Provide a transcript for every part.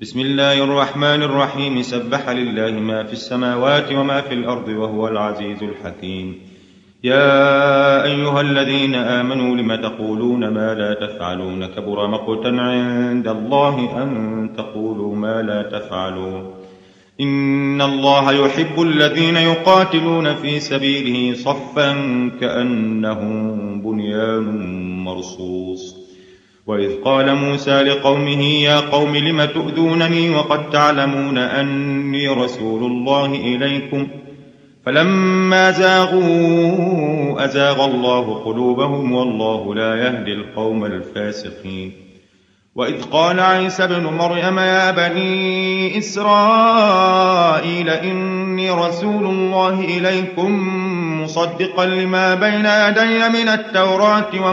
بسم الله الرحمن الرحيم. سبح لله ما في السماوات وما في الأرض وهو العزيز الحكيم. يا أيها الذين آمنوا لم تقولون ما لا تفعلون؟ كبر مقتا عند الله أن تقولوا ما لا تفعلون. إن الله يحب الذين يقاتلون في سبيله صفا كأنهم بنيان مرصوص. وإذ قال موسى لقومه يا قوم لم تؤذونني وقد تعلمون أني رسول الله إليكم فلما زاغوا أزاغ الله قلوبهم والله لا يهدي القوم الفاسقين. وإذ قال عيسى ابن مريم يا بني إسرائيل إني رسول الله إليكم مصدقا لما بين يدي من التوراة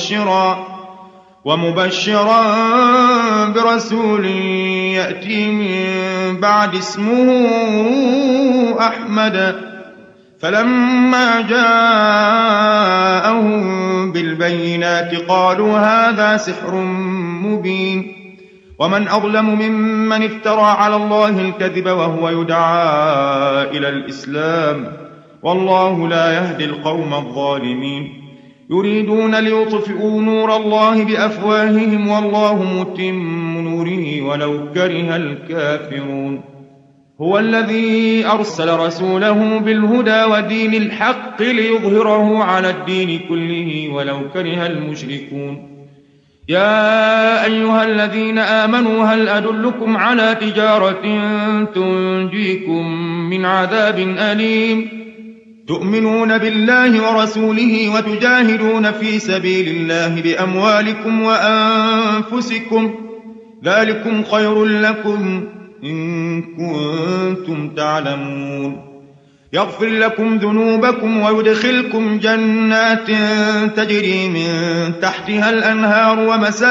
ومبشرا برسول يأتي من بعد اسمه أحمد. فلما جاءهم بالبينات قالوا هذا سحر مبين. ومن أظلم ممن افترى على الله الكذب وهو يدعى إلى الإسلام والله لا يهدي القوم الظالمين. يريدون ليطفئوا نور الله بأفواههم والله متم نوره ولو كره الكافرون. هو الذي أرسل رسوله بالهدى ودين الحق ليظهره على الدين كله ولو كره المشركون. يا أيها الذين آمنوا هل أدلكم على تجارة تنجيكم من عذاب أليم؟ تؤمنون بالله ورسوله وتجاهدون في سبيل الله بأموالكم وأنفسكم ذلكم خير لكم إن كنتم تعلمون. يغفر لكم ذنوبكم ويدخلكم جنات تجري من تحتها الأنهار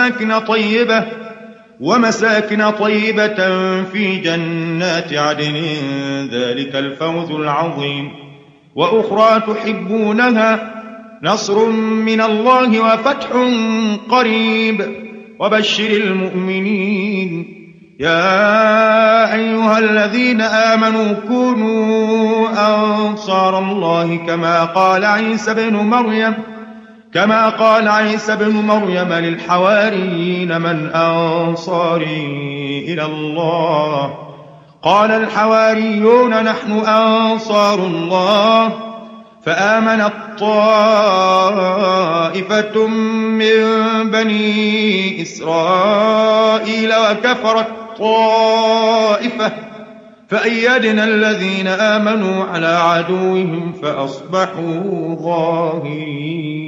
ومساكن طيبة في جنات عدن ذلك الفوز العظيم. وأخرى تحبونها نصر من الله وفتح قريب وبشر المؤمنين. يا أيها الذين آمنوا كونوا أنصار الله كما قال عيسى بن مريم للحواريين من أنصاري إلى الله؟ قال الحواريون نحن أنصار الله. فآمنت طائفة من بني إسرائيل وكفرت طائفة فأيدنا الذين آمنوا على عدوهم فأصبحوا ظاهرين.